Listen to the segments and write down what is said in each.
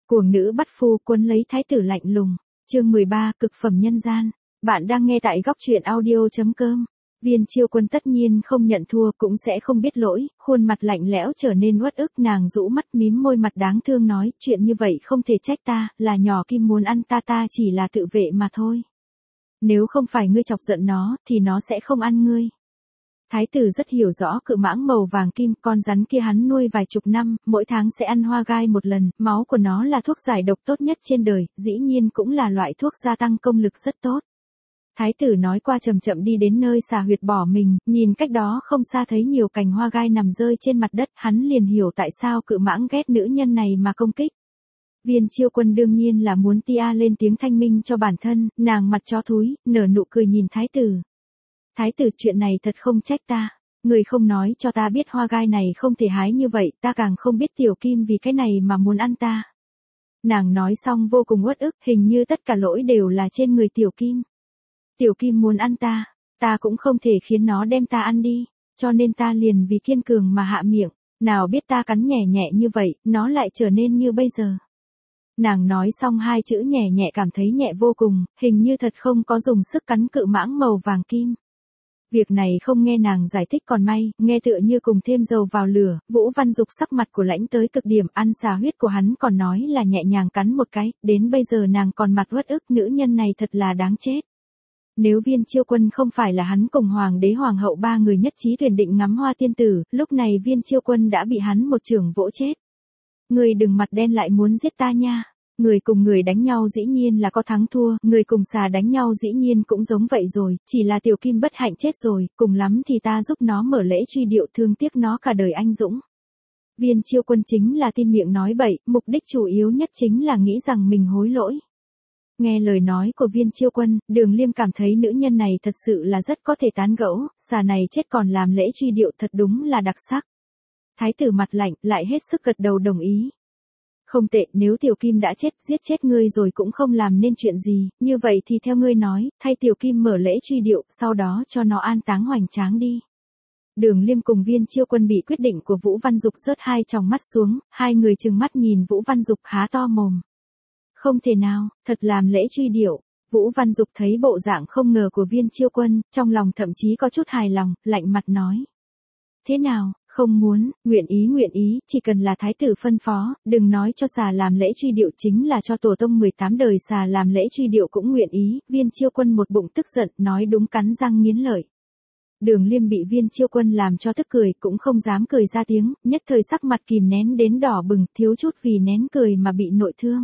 Cuồng nữ bắt phu cuốn lấy thái tử lạnh lùng. Chương 13, cực phẩm nhân gian. Bạn đang nghe tại góc truyện audio.com. Viên Chiêu Quân tất nhiên không nhận thua, cũng sẽ không biết lỗi, khuôn mặt lạnh lẽo trở nên uất ức, nàng rũ mắt mím môi mặt đáng thương nói, chuyện như vậy không thể trách ta, là nhỏ Kim muốn ăn ta, ta chỉ là tự vệ mà thôi. Nếu không phải ngươi chọc giận nó, thì nó sẽ không ăn ngươi. Thái tử rất hiểu rõ cự mãng màu vàng kim, con rắn kia hắn nuôi vài chục năm, mỗi tháng sẽ ăn hoa gai một lần, máu của nó là thuốc giải độc tốt nhất trên đời, dĩ nhiên cũng là loại thuốc gia tăng công lực rất tốt. Thái tử nói qua chậm chậm đi đến nơi xà huyệt bỏ mình, nhìn cách đó không xa thấy nhiều cành hoa gai nằm rơi trên mặt đất, hắn liền hiểu tại sao cự mãng ghét nữ nhân này mà công kích. Viên Chiêu Quân đương nhiên là muốn tia lên tiếng thanh minh cho bản thân, nàng mặt chó thúi, nở nụ cười nhìn thái tử. Thái tử, chuyện này thật không trách ta. Người không nói cho ta biết hoa gai này không thể hái như vậy, ta càng không biết Tiểu Kim vì cái này mà muốn ăn ta. Nàng nói xong vô cùng uất ức, hình như tất cả lỗi đều là trên người Tiểu Kim. Tiểu Kim muốn ăn ta, ta cũng không thể khiến nó đem ta ăn đi, cho nên ta liền vì kiên cường mà hạ miệng, nào biết ta cắn nhẹ nhẹ như vậy, nó lại trở nên như bây giờ. Nàng nói xong hai chữ nhẹ nhẹ cảm thấy nhẹ vô cùng, hình như thật không có dùng sức cắn cự mãng màu vàng kim. Việc này không nghe nàng giải thích còn may, nghe tựa như cùng thêm dầu vào lửa, Vũ Văn Dục sắc mặt của lãnh tới cực điểm, ăn xà huyết của hắn còn nói là nhẹ nhàng cắn một cái, đến bây giờ nàng còn mặt uất ức, nữ nhân này thật là đáng chết. Nếu Viên Chiêu Quân không phải là hắn cùng hoàng đế hoàng hậu ba người nhất trí tuyển định ngắm hoa tiên tử, lúc này Viên Chiêu Quân đã bị hắn một chưởng vỗ chết. Người đừng mặt đen lại muốn giết ta nha. Người cùng người đánh nhau dĩ nhiên là có thắng thua, người cùng xà đánh nhau dĩ nhiên cũng giống vậy rồi, chỉ là Tiểu Kim bất hạnh chết rồi, cùng lắm thì ta giúp nó mở lễ truy điệu, thương tiếc nó cả đời anh dũng. Viên Chiêu Quân chính là tin miệng nói bậy, mục đích chủ yếu nhất chính là nghĩ rằng mình hối lỗi. Nghe lời nói của Viên Chiêu Quân, Đường Liêm cảm thấy nữ nhân này thật sự là rất có thể tán gẫu, xà này chết còn làm lễ truy điệu thật đúng là đặc sắc. Thái tử mặt lạnh, lại hết sức gật đầu đồng ý. Không tệ, nếu Tiểu Kim đã chết, giết chết ngươi rồi cũng không làm nên chuyện gì, như vậy thì theo ngươi nói, thay Tiểu Kim mở lễ truy điệu, sau đó cho nó an táng hoành tráng đi. Đường Liêm cùng Viên Chiêu Quân bị quyết định của Vũ Văn Dục rớt hai tròng mắt xuống, hai người trừng mắt nhìn Vũ Văn Dục há to mồm. Không thể nào, thật làm lễ truy điệu. Vũ Văn Dục thấy bộ dạng không ngờ của Viên Chiêu Quân, trong lòng thậm chí có chút hài lòng, lạnh mặt nói. Thế nào, không muốn, nguyện ý, chỉ cần là thái tử phân phó, đừng nói cho xà làm lễ truy điệu, chính là cho tổ tông 18 đời xà làm lễ truy điệu cũng nguyện ý. Viên Chiêu Quân một bụng tức giận, nói đúng cắn răng nghiến lợi. Đường Liêm bị Viên Chiêu Quân làm cho tức cười, cũng không dám cười ra tiếng, nhất thời sắc mặt kìm nén đến đỏ bừng, thiếu chút vì nén cười mà bị nội thương.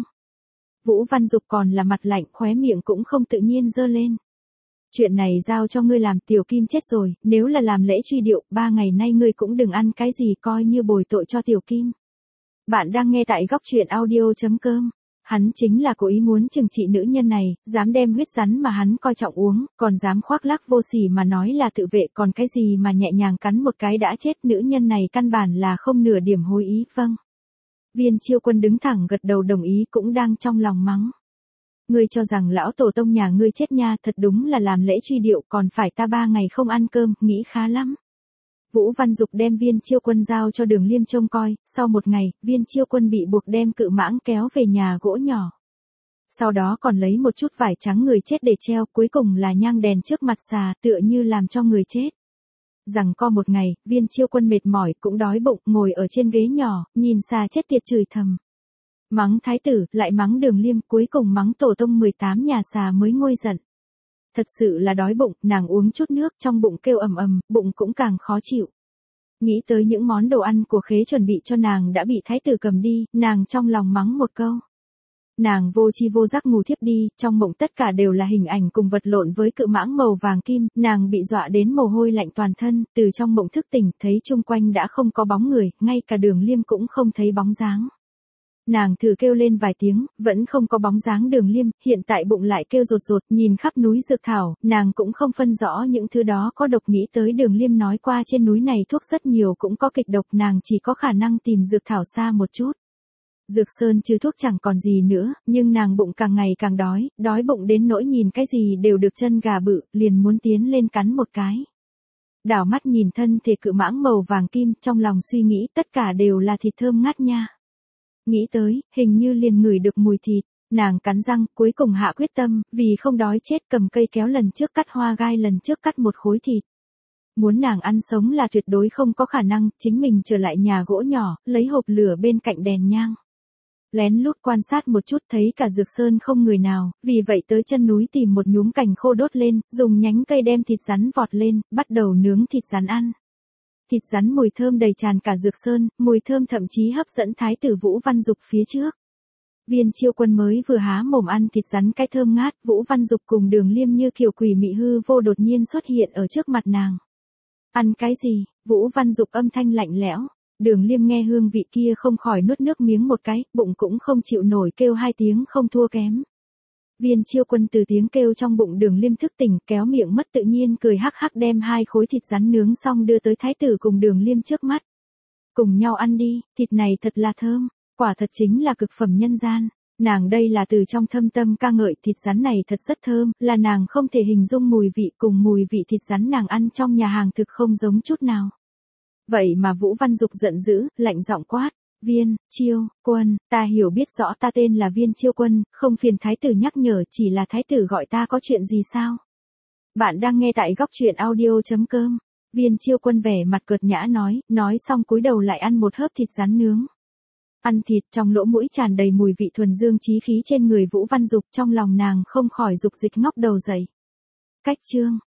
Vũ Văn Dục còn là mặt lạnh, khóe miệng cũng không tự nhiên giơ lên. Chuyện này giao cho ngươi làm, Tiểu Kim chết rồi, nếu là làm lễ truy điệu, 3 ngày nay ngươi cũng đừng ăn cái gì, coi như bồi tội cho Tiểu Kim. Bạn đang nghe tại góc truyện audio.com. Hắn chính là cố ý muốn trừng trị nữ nhân này, dám đem huyết rắn mà hắn coi trọng uống, còn dám khoác lác vô sỉ mà nói là tự vệ, còn cái gì mà nhẹ nhàng cắn một cái đã chết, nữ nhân này căn bản là không nửa điểm hối ý. Vâng. Viên Chiêu Quân đứng thẳng gật đầu đồng ý, cũng đang trong lòng mắng. Ngươi cho rằng lão tổ tông nhà ngươi chết nha, thật đúng là làm lễ truy điệu, còn phải ta 3 ngày không ăn cơm, nghĩ khá lắm. Vũ Văn Dục đem Viên Chiêu Quân giao cho Đường Liêm trông coi, sau một ngày, Viên Chiêu Quân bị buộc đem cự mãng kéo về nhà gỗ nhỏ. Sau đó còn lấy một chút vải trắng người chết để treo, cuối cùng là nhang đèn trước mặt xà, tựa như làm cho người chết. Rằng co một ngày, Viên Chiêu Quân mệt mỏi, cũng đói bụng, ngồi ở trên ghế nhỏ, nhìn xà chết tiệt chửi thầm. Mắng thái tử, lại mắng Đường Liêm, cuối cùng mắng tổ tông 18 nhà xà mới nguôi giận. Thật sự là đói bụng, nàng uống chút nước, trong bụng kêu ầm ầm, bụng cũng càng khó chịu. Nghĩ tới những món đồ ăn của khế chuẩn bị cho nàng đã bị thái tử cầm đi, nàng trong lòng mắng một câu. Nàng vô chi vô giác ngủ thiếp đi, trong mộng tất cả đều là hình ảnh cùng vật lộn với cự mãng màu vàng kim, nàng bị dọa đến mồ hôi lạnh toàn thân, từ trong mộng thức tỉnh, thấy chung quanh đã không có bóng người, ngay cả Đường Liêm cũng không thấy bóng dáng. Nàng thử kêu lên vài tiếng, vẫn không có bóng dáng Đường Liêm, hiện tại bụng lại kêu rột rột, nhìn khắp núi dược thảo, nàng cũng không phân rõ những thứ đó có độc, nghĩ tới Đường Liêm nói qua trên núi này thuốc rất nhiều cũng có kịch độc, nàng chỉ có khả năng tìm dược thảo xa một chút. Dược sơn trừ thuốc chẳng còn gì nữa, nhưng nàng bụng càng ngày càng đói, đói bụng đến nỗi nhìn cái gì đều được chân gà bự, liền muốn tiến lên cắn một cái. Đảo mắt nhìn thân thể cự mãng màu vàng kim, trong lòng suy nghĩ tất cả đều là thịt thơm ngát nha. Nghĩ tới, hình như liền ngửi được mùi thịt. Nàng cắn răng, cuối cùng hạ quyết tâm, vì không đói chết cầm cây kéo lần trước cắt hoa gai lần trước cắt một khối thịt. Muốn nàng ăn sống là tuyệt đối không có khả năng, chính mình trở lại nhà gỗ nhỏ, lấy hộp lửa bên cạnh đèn nhang. Lén lút quan sát một chút thấy cả Dược Sơn không người nào, vì vậy tới chân núi tìm một nhúm cành khô đốt lên, dùng nhánh cây đem thịt rắn vọt lên, bắt đầu nướng thịt rắn ăn. Thịt rắn mùi thơm đầy tràn cả Dược Sơn, mùi thơm thậm chí hấp dẫn Thái tử Vũ Văn Dục phía trước. Viên Chiêu Quân mới vừa há mồm ăn thịt rắn cái thơm ngát, Vũ Văn Dục cùng Đường Liêm như kiểu quỷ mị hư vô đột nhiên xuất hiện ở trước mặt nàng. Ăn cái gì? Vũ Văn Dục âm thanh lạnh lẽo. Đường Liêm nghe hương vị kia không khỏi nuốt nước miếng một cái, bụng cũng không chịu nổi kêu hai tiếng không thua kém. Viên Chiêu Quân từ tiếng kêu trong bụng Đường Liêm thức tỉnh, kéo miệng mất tự nhiên cười hắc hắc đem hai khối thịt rắn nướng xong đưa tới Thái tử cùng Đường Liêm trước mắt. Cùng nhau ăn đi, thịt này thật là thơm, quả thật chính là cực phẩm nhân gian. Nàng đây là từ trong thâm tâm ca ngợi thịt rắn này thật rất thơm, là nàng không thể hình dung mùi vị cùng mùi vị thịt rắn nàng ăn trong nhà hàng thực không giống chút nào. Vậy mà Vũ Văn Dục giận dữ, lạnh giọng quát, Viên, Chiêu, Quân, ta hiểu biết rõ ta tên là Viên Chiêu Quân, không phiền Thái tử nhắc nhở chỉ là Thái tử gọi ta có chuyện gì sao? Bạn đang nghe tại góc truyện audio.com. Viên Chiêu Quân vẻ mặt cợt nhã nói xong cúi đầu lại ăn một hớp thịt rắn nướng. Ăn thịt trong lỗ mũi tràn đầy mùi vị thuần dương chí khí trên người Vũ Văn Dục, trong lòng nàng không khỏi dục dịch ngóc đầu dậy. Cách chương